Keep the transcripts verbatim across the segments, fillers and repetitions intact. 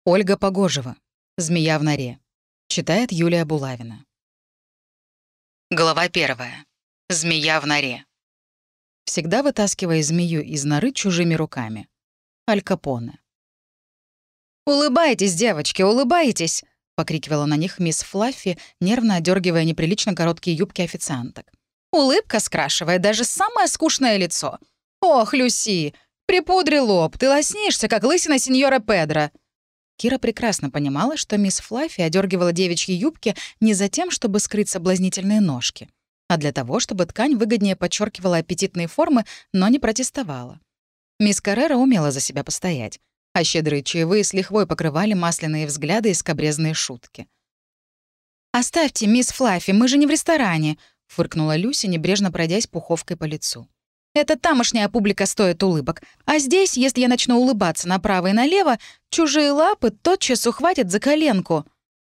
Ольга Погожева. «Змея в норе». Читает Юлия Булавина. Глава первая. Змея в норе. Всегда вытаскивая змею из норы чужими руками. Аль Капоне. «Улыбайтесь, девочки, улыбайтесь!» — покрикивала на них мисс Флаффи, нервно одергивая неприлично короткие юбки официанток. «Улыбка скрашивает даже самое скучное лицо. Ох, Люси, припудри лоб, ты лоснишься, как лысина сеньора Педро!» Кира прекрасно понимала, что мисс Флаффи одергивала девичьи юбки не за тем, чтобы скрыть соблазнительные ножки, а для того, чтобы ткань выгоднее подчеркивала аппетитные формы, но не протестовала. Мисс Каррера умела за себя постоять, а щедрые чаевые с лихвой покрывали масляные взгляды и скабрезные шутки. «Оставьте, мисс Флаффи, мы же не в ресторане», — фыркнула Люси, небрежно пройдясь пуховкой по лицу. «Это тамошняя публика стоит улыбок. А здесь, если я начну улыбаться направо и налево, чужие лапы тотчас ухватят за коленку».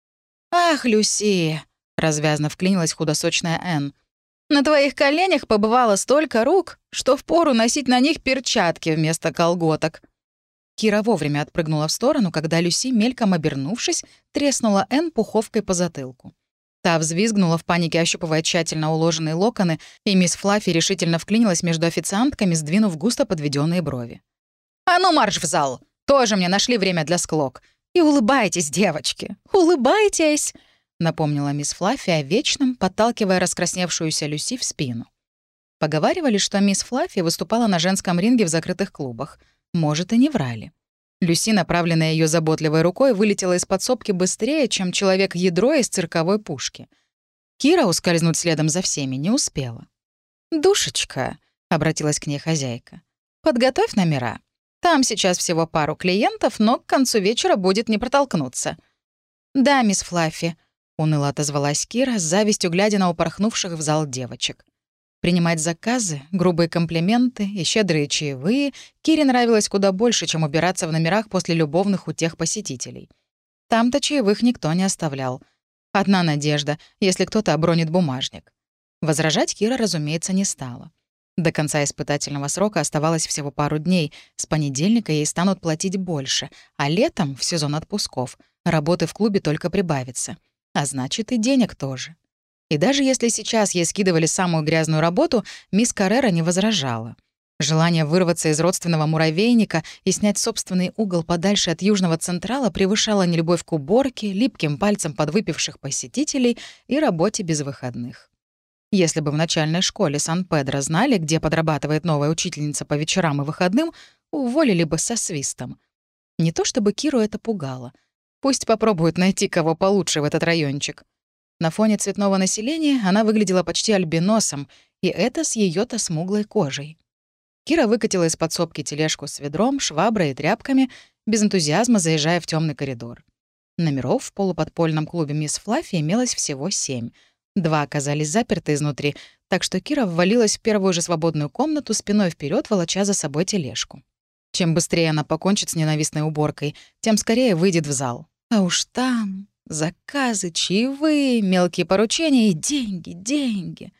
«Ах, Люси!» — развязно вклинилась худосочная Энн. «На твоих коленях побывало столько рук, что впору носить на них перчатки вместо колготок». Кира вовремя отпрыгнула в сторону, когда Люси, мельком обернувшись, треснула Энн пуховкой по затылку. Та взвизгнула в панике, ощупывая тщательно уложенные локоны, и мисс Флаффи решительно вклинилась между официантками, сдвинув густо подведенные брови. «А ну, марш в зал! Тоже мне нашли время для склок. И улыбайтесь, девочки, улыбайтесь!» — напомнила мисс Флаффи о вечном, подталкивая раскрасневшуюся Люси в спину. Поговаривали, что мисс Флаффи выступала на женском ринге в закрытых клубах. Может, и не врали. Люси, направленная ее заботливой рукой, вылетела из подсобки быстрее, чем человек-ядро из цирковой пушки. Кира ускользнуть следом за всеми не успела. «Душечка», — обратилась к ней хозяйка, — «подготовь номера. Там сейчас всего пару клиентов, но к концу вечера будет не протолкнуться». «Да, мисс Флаффи», — уныло отозвалась Кира, с завистью глядя на упорхнувших в зал девочек. Принимать заказы, грубые комплименты и щедрые чаевые Кире нравилось куда больше, чем убираться в номерах после любовных утех посетителей. Там-то чаевых никто не оставлял. Одна надежда, если кто-то обронит бумажник. Возражать Кира, разумеется, не стала. До конца испытательного срока оставалось всего пару дней. С понедельника ей станут платить больше, а летом, в сезон отпусков, работы в клубе только прибавится. А значит, и денег тоже. И даже если сейчас ей скидывали самую грязную работу, мисс Каррера не возражала. Желание вырваться из родственного муравейника и снять собственный угол подальше от Южного Централа превышало нелюбовь к уборке, липким пальцем подвыпивших посетителей и работе без выходных. Если бы в начальной школе Сан-Педро знали, где подрабатывает новая учительница по вечерам и выходным, уволили бы со свистом. Не то чтобы Киру это пугало. Пусть попробуют найти кого получше в этот райончик. На фоне цветного населения она выглядела почти альбиносом, и это с ее-то смуглой кожей. Кира выкатила из подсобки тележку с ведром, шваброй и тряпками, без энтузиазма заезжая в темный коридор. Номеров в полуподпольном клубе мисс Флаффи имелось всего семь. Два оказались заперты изнутри, так что Кира ввалилась в первую же свободную комнату, спиной вперед, волоча за собой тележку. Чем быстрее она покончит с ненавистной уборкой, тем скорее выйдет в зал. А уж там... заказы, чаевые, мелкие поручения и деньги, деньги.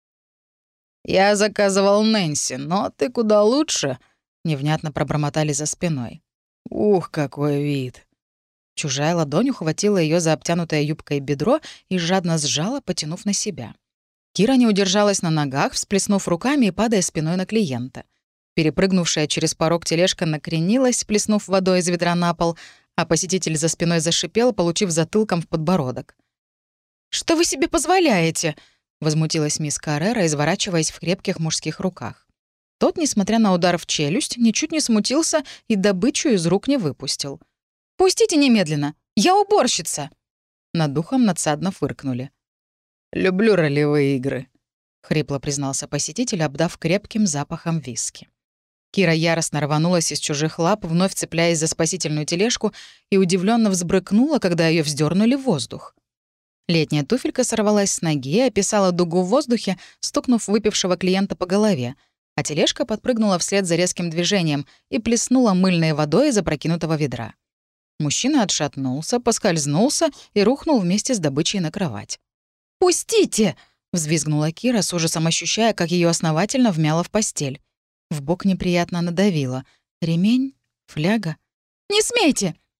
«Я заказывал Нэнси, но ты куда лучше», — невнятно пробормотали за спиной. «Ух, какой вид!» Чужая ладонь ухватила ее за обтянутое юбкой бедро и жадно сжала, потянув на себя. Кира не удержалась на ногах, всплеснув руками и падая спиной на клиента. Перепрыгнувшая через порог тележка накренилась, плеснув водой из ведра на пол, а посетитель за спиной зашипел, получив затылком в подбородок. «Что вы себе позволяете?» — возмутилась мисс Каррера, изворачиваясь в крепких мужских руках. Тот, несмотря на удар в челюсть, ничуть не смутился и добычу из рук не выпустил. «Пустите немедленно! Я уборщица!» Над духом надсадно фыркнули. «Люблю ролевые игры», — хрипло признался посетитель, обдав крепким запахом виски. Кира яростно рванулась из чужих лап, вновь цепляясь за спасительную тележку, и удивленно взбрыкнула, когда ее вздернули в воздух. Летняя туфелька сорвалась с ноги и описала дугу в воздухе, стукнув выпившего клиента по голове, а тележка подпрыгнула вслед за резким движением и плеснула мыльной водой из опрокинутого ведра. Мужчина отшатнулся, поскользнулся и рухнул вместе с добычей на кровать. «Пустите!» — взвизгнула Кира, с ужасом ощущая, как ее основательно вмяло в постель. В бок неприятно надавило. Ремень? Фляга? «Не смейте!»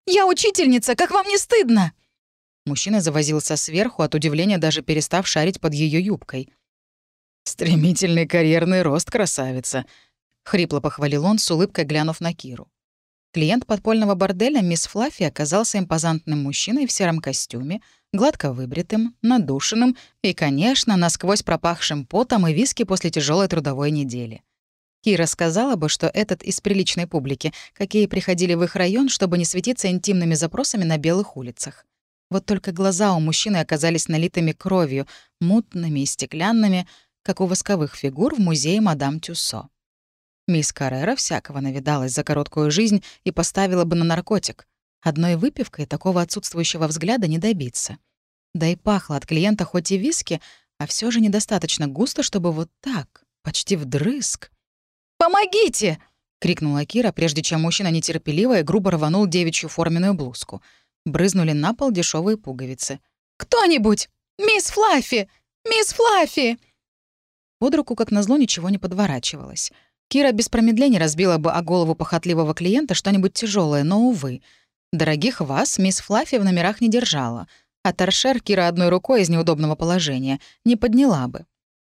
Я учительница, как вам не стыдно?» Мужчина завозился сверху, от удивления даже перестав шарить под ее юбкой. «Стремительный карьерный рост, красавица!» — хрипло похвалил он, с улыбкой глянув на Киру. Клиент подпольного борделя, мисс Флаффи, оказался импозантным мужчиной в сером костюме, гладко выбритым, надушенным и, конечно, насквозь пропахшим потом и виски после тяжелой трудовой недели. Кира сказала бы, что этот из приличной публики, какие приходили в их район, чтобы не светиться интимными запросами на белых улицах. Вот только глаза у мужчины оказались налитыми кровью, мутными и стеклянными, как у восковых фигур в музее мадам Тюссо. Мисс Каррера всякого навидалась за короткую жизнь и поставила бы на наркотик. Одной выпивкой такого отсутствующего взгляда не добиться. Да и пахло от клиента хоть и виски, а все же недостаточно густо, чтобы вот так, почти вдрызг. «Помогите!» — крикнула Кира, прежде чем мужчина нетерпеливо и грубо рванул девичью форменную блузку. Брызнули на пол дешевые пуговицы. «Кто-нибудь! Мисс Флаффи! Мисс Флаффи!» Под руку, как назло, ничего не подворачивалось. Кира без промедления разбила бы о голову похотливого клиента что-нибудь тяжелое, но, увы. Дорогих вас мисс Флаффи в номерах не держала, а торшер Кира одной рукой из неудобного положения не подняла бы.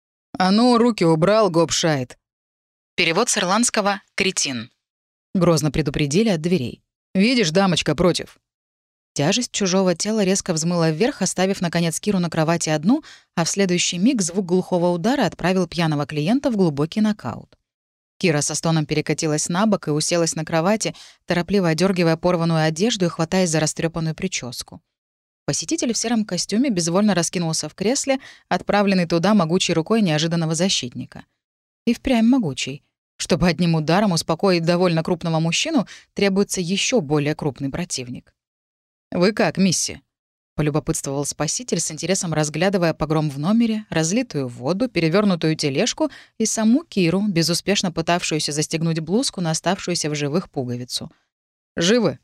«А ну, руки убрал, гопшайт!» Перевод с ирландского «кретин». Грозно предупредили от дверей. «Видишь, дамочка против». Тяжесть чужого тела резко взмыла вверх, оставив, наконец, Киру на кровати одну, а в следующий миг звук глухого удара отправил пьяного клиента в глубокий нокаут. Кира со стоном перекатилась на бок и уселась на кровати, торопливо одергивая порванную одежду и хватаясь за растрепанную прическу. Посетитель в сером костюме безвольно раскинулся в кресле, отправленный туда могучей рукой неожиданного защитника. И впрямь могучий. Чтобы одним ударом успокоить довольно крупного мужчину, требуется еще более крупный противник. «Вы как, мисси?» — полюбопытствовал спаситель, с интересом разглядывая погром в номере, разлитую воду, перевернутую тележку и саму Киру, безуспешно пытавшуюся застегнуть блузку на оставшуюся в живых пуговицу. «Живы?»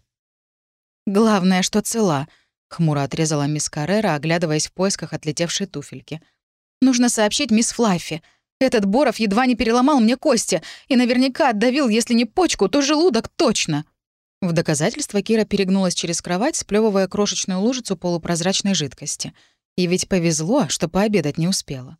«Главное, что цела», — хмуро отрезала мисс Каррера, оглядываясь в поисках отлетевшей туфельки. «Нужно сообщить мисс Флаффи. Этот Боров едва не переломал мне кости и наверняка отдавил, если не почку, то желудок точно». В доказательство Кира перегнулась через кровать, сплёвывая крошечную лужицу полупрозрачной жидкости. И ведь повезло, что пообедать не успела.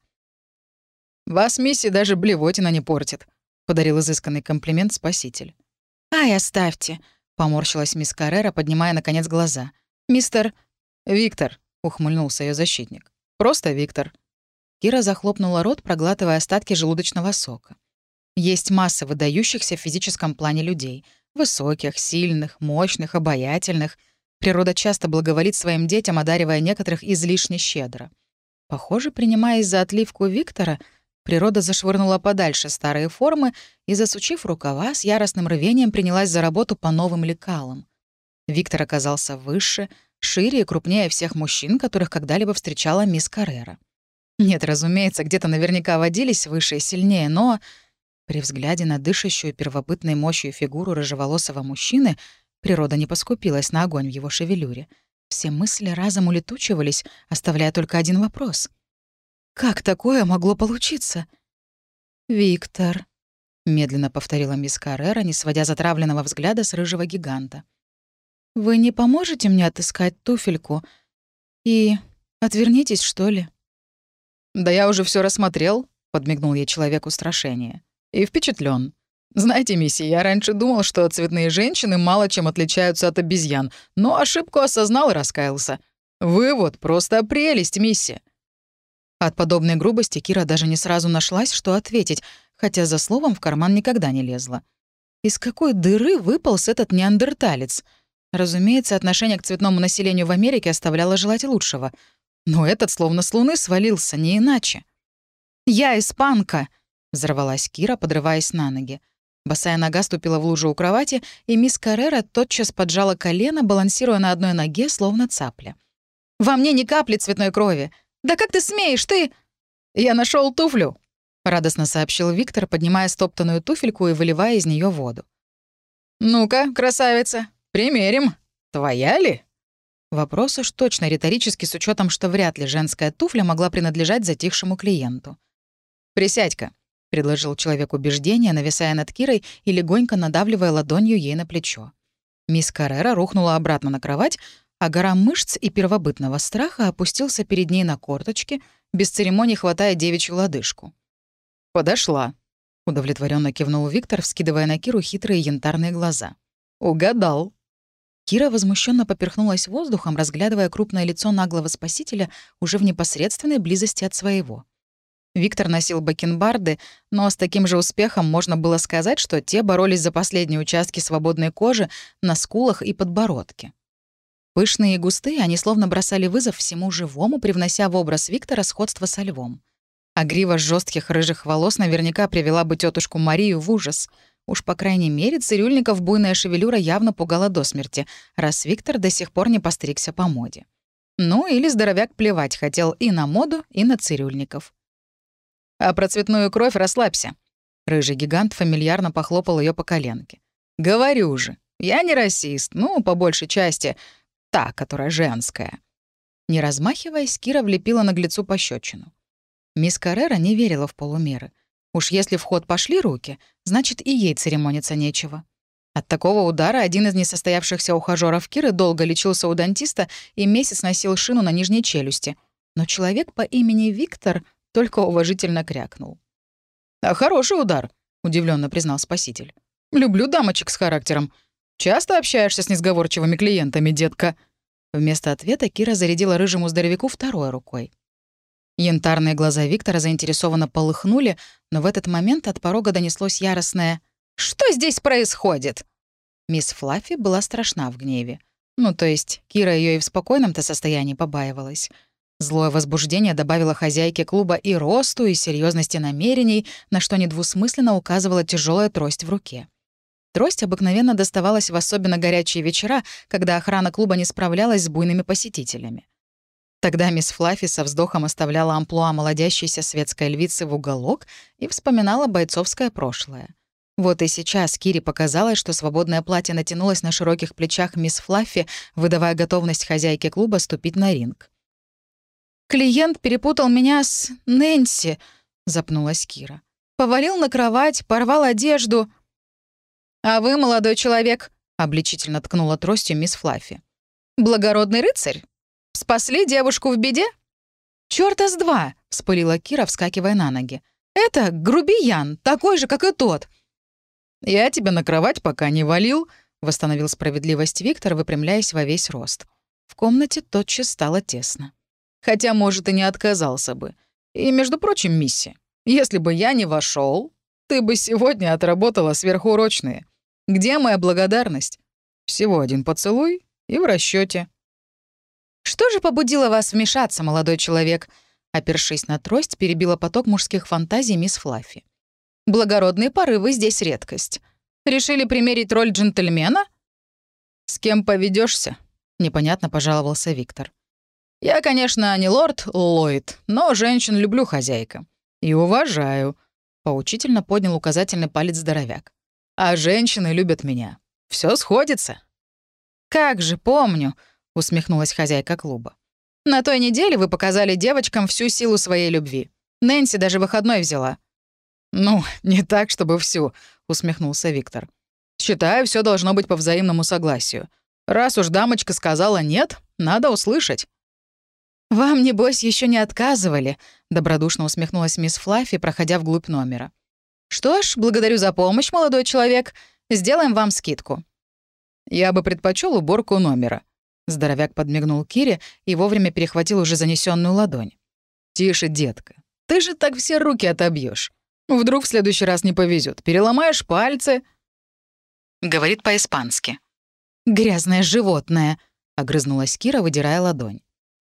«Вас, мисси, даже блевотина не портит», — подарил изысканный комплимент спаситель. «Ай, оставьте», — поморщилась мисс Каррера, поднимая, наконец, глаза. «Мистер...» «Виктор», — ухмыльнулся ее защитник. «Просто Виктор». Кира захлопнула рот, проглатывая остатки желудочного сока. Есть масса выдающихся в физическом плане людей. Высоких, сильных, мощных, обаятельных. Природа часто благоволит своим детям, одаривая некоторых излишне щедро. Похоже, принимаясь за отливку Виктора, природа зашвырнула подальше старые формы и, засучив рукава, с яростным рвением принялась за работу по новым лекалам. Виктор оказался выше, шире и крупнее всех мужчин, которых когда-либо встречала мисс Каррера. Нет, разумеется, где-то наверняка водились выше и сильнее, но... При взгляде на дышащую первобытной мощью фигуру рыжеволосого мужчины природа не поскупилась на огонь в его шевелюре. Все мысли разом улетучивались, оставляя только один вопрос. «Как такое могло получиться?» «Виктор», — медленно повторила мисс Каррера, не сводя затравленного взгляда с рыжего гиганта. «Вы не поможете мне отыскать туфельку? И отвернитесь, что ли?» «Да я уже все рассмотрел», — подмигнул ей человек устрашения. «И впечатлен. Знаете, мисси, я раньше думал, что цветные женщины мало чем отличаются от обезьян, но ошибку осознал и раскаялся. Вы вот просто прелесть, мисси». От подобной грубости Кира даже не сразу нашлась, что ответить, хотя за словом в карман никогда не лезла. Из какой дыры выполз этот неандерталец? Разумеется, отношение к цветному населению в Америке оставляло желать лучшего. Но этот словно с луны свалился, не иначе. «Я испанка!» — взорвалась Кира, подрываясь на ноги. Босая нога ступила в лужу у кровати, и мисс Каррера тотчас поджала колено, балансируя на одной ноге, словно цапля. «Во мне ни капли цветной крови! Да как ты смеешь, ты...» «Я нашел туфлю!» — радостно сообщил Виктор, поднимая стоптанную туфельку и выливая из нее воду. «Ну-ка, красавица, примерим. Твоя ли?» Вопрос уж точно риторический, с учетом, что вряд ли женская туфля могла принадлежать затихшему клиенту. «Присядь-ка», — предложил человек убеждения, нависая над Кирой и легонько надавливая ладонью ей на плечо. Мисс Каррера рухнула обратно на кровать, а гора мышц и первобытного страха опустился перед ней на корточки, без церемоний хватая девичью лодыжку. «Подошла», — удовлетворенно кивнул Виктор, вскидывая на Киру хитрые янтарные глаза. «Угадал». Кира возмущенно поперхнулась воздухом, разглядывая крупное лицо наглого спасителя уже в непосредственной близости от своего. Виктор носил бакенбарды, но с таким же успехом можно было сказать, что те боролись за последние участки свободной кожи на скулах и подбородке. Пышные и густые, они словно бросали вызов всему живому, привнося в образ Виктора сходство со львом. А грива жестких рыжих волос наверняка привела бы тетушку Марию в ужас. Уж, по крайней мере, цирюльников буйная шевелюра явно пугала до смерти, раз Виктор до сих пор не постригся по моде. Ну, или здоровяк плевать хотел и на моду, и на цирюльников. «А про цветную кровь расслабься». Рыжий гигант фамильярно похлопал ее по коленке. «Говорю же, я не расист, ну, по большей части, та, которая женская». Не размахиваясь, Кира влепила наглецу пощечину. Мисс Каррера не верила в полумеры. Уж если в ход пошли руки, значит, и ей церемониться нечего. От такого удара один из несостоявшихся ухажёров Киры долго лечился у дантиста и месяц носил шину на нижней челюсти. Но человек по имени Виктор только уважительно крякнул. «А хороший удар», — удивленно признал спаситель. «Люблю дамочек с характером. Часто общаешься с несговорчивыми клиентами, детка?» Вместо ответа Кира зарядила рыжему здоровяку второй рукой. Янтарные глаза Виктора заинтересованно полыхнули, но в этот момент от порога донеслось яростное «Что здесь происходит?». Мисс Флаффи была страшна в гневе. Ну, то есть Кира ее и в спокойном-то состоянии побаивалась. Злое возбуждение добавило хозяйке клуба и росту, и серьезности намерений, на что недвусмысленно указывала тяжелая трость в руке. Трость обыкновенно доставалась в особенно горячие вечера, когда охрана клуба не справлялась с буйными посетителями. Тогда мисс Флаффи со вздохом оставляла амплуа молодящейся светской львицы в уголок и вспоминала бойцовское прошлое. Вот и сейчас Кире показалось, что свободное платье натянулось на широких плечах мисс Флаффи, выдавая готовность хозяйки клуба ступить на ринг. «Клиент перепутал меня с Нэнси», — запнулась Кира. «Повалил на кровать, порвал одежду». «А вы, молодой человек», — обличительно ткнула тростью мисс Флаффи. «Благородный рыцарь? Спасли девушку в беде?» «Чёрта с два!» — вспылила Кира, вскакивая на ноги. «Это грубиян, такой же, как и тот». «Я тебя на кровать пока не валил», — восстановил справедливость Виктор, выпрямляясь во весь рост. В комнате тотчас стало тесно. «Хотя, может, и не отказался бы. И, между прочим, мисси, если бы я не вошел, ты бы сегодня отработала сверхурочные. Где моя благодарность? Всего один поцелуй и в расчете. «Что же побудило вас вмешаться, молодой человек?» Опершись на трость, перебила поток мужских фантазий мисс Флаффи. «Благородные порывы здесь редкость. Решили примерить роль джентльмена?» «С кем поведешься? Непонятно пожаловался Виктор. «Я, конечно, не лорд Ллойд, но женщин люблю, хозяйка. И уважаю», — поучительно поднял указательный палец здоровяк. «А женщины любят меня. Все сходится». «Как же, помню», — усмехнулась хозяйка клуба. «На той неделе вы показали девочкам всю силу своей любви. Нэнси даже выходной взяла». «Ну, не так, чтобы всю», — усмехнулся Виктор. «Считаю, все должно быть по взаимному согласию. Раз уж дамочка сказала «нет», надо услышать». «Вам, небось, еще не отказывали», — добродушно усмехнулась мисс Флаффи, проходя вглубь номера. «Что ж, благодарю за помощь, молодой человек. Сделаем вам скидку». «Я бы предпочел уборку номера». Здоровяк подмигнул Кире и вовремя перехватил уже занесенную ладонь. «Тише, детка. Ты же так все руки отобьешь. Вдруг в следующий раз не повезет. Переломаешь пальцы». Говорит по-испански. «Грязное животное», — огрызнулась Кира, выдирая ладонь.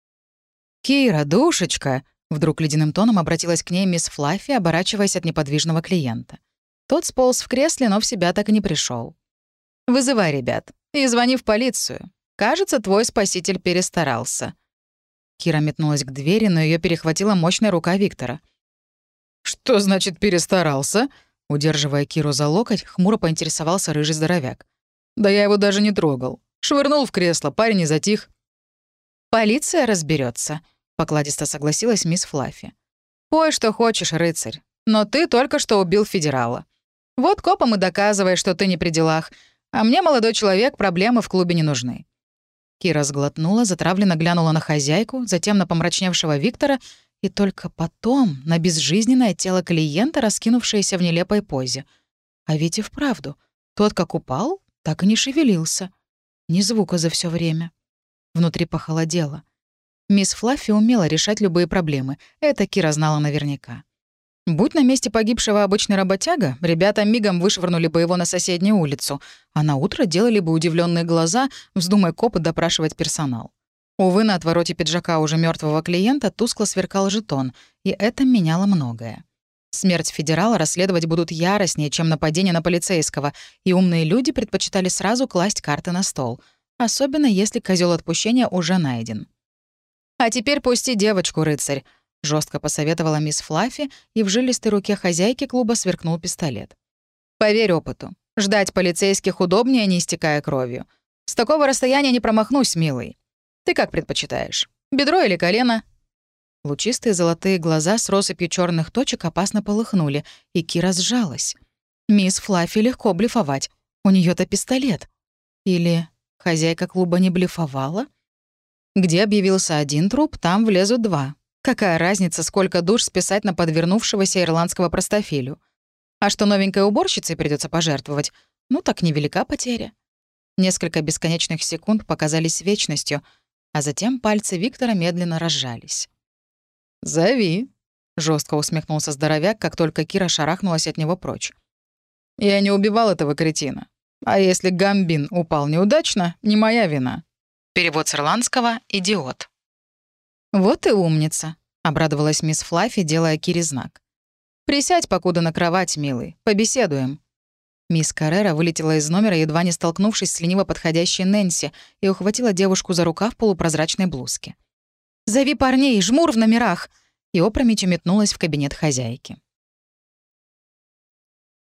«Кира, душечка!» — вдруг ледяным тоном обратилась к ней мисс Флаффи, оборачиваясь от неподвижного клиента. Тот сполз в кресле, но в себя так и не пришел. «Вызывай ребят и звони в полицию. Кажется, твой спаситель перестарался». Кира метнулась к двери, но ее перехватила мощная рука Виктора. «Что значит перестарался?» Удерживая Киру за локоть, хмуро поинтересовался рыжий здоровяк. «Да я его даже не трогал. Швырнул в кресло, парень не затих». «Полиция разберется, покладисто согласилась мисс Флаффи. «Пой, что хочешь, рыцарь. Но ты только что убил федерала. Вот копам и доказывай, что ты не при делах. А мне, молодой человек, проблемы в клубе не нужны». Кира сглотнула, затравленно глянула на хозяйку, затем на помрачневшего Виктора и только потом на безжизненное тело клиента, раскинувшееся в нелепой позе. А ведь и вправду, тот как упал, так и не шевелился. Ни звука за все время. Внутри похолодело. Мисс Флаффи умела решать любые проблемы. Это Кира знала наверняка. Будь на месте погибшего обычный работяга, ребята мигом вышвырнули бы его на соседнюю улицу, а на утро делали бы удивленные глаза, вздумая копы допрашивать персонал. Увы, на отвороте пиджака уже мертвого клиента тускло сверкал жетон, и это меняло многое. Смерть федерала расследовать будут яростнее, чем нападение на полицейского, и умные люди предпочитали сразу класть карты на стол, особенно если козел отпущения уже найден. «А теперь пусти девочку, рыцарь», — жестко посоветовала мисс Флаффи, и в жилистой руке хозяйки клуба сверкнул пистолет. «Поверь опыту. Ждать полицейских удобнее, не истекая кровью. С такого расстояния не промахнусь, милый. Ты как предпочитаешь? Бедро или колено?» Лучистые золотые глаза с россыпью черных точек опасно полыхнули, и Кира сжалась. Мисс Флаффи легко блефовать. У нее то пистолет. Или хозяйка клуба не блефовала? Где объявился один труп, там влезут два. Какая разница, сколько душ списать на подвернувшегося ирландского простофилю? А что новенькой уборщицей придется пожертвовать, ну так невелика потеря. Несколько бесконечных секунд показались вечностью, а затем пальцы Виктора медленно разжались. «Зови», — жестко усмехнулся здоровяк, как только Кира шарахнулась от него прочь. «Я не убивал этого кретина. А если Гамбин упал неудачно, не моя вина». Перевод с ирландского «идиот». «Вот и умница», — обрадовалась мисс Флаффи, делая Кире знак. «Присядь, покуда на кровать, милый, побеседуем». Мисс Каррера вылетела из номера, едва не столкнувшись с лениво подходящей Нэнси, и ухватила девушку за рукав полупрозрачной блузки. «Зови парней, жмур в номерах!» и опрометью метнулась в кабинет хозяйки.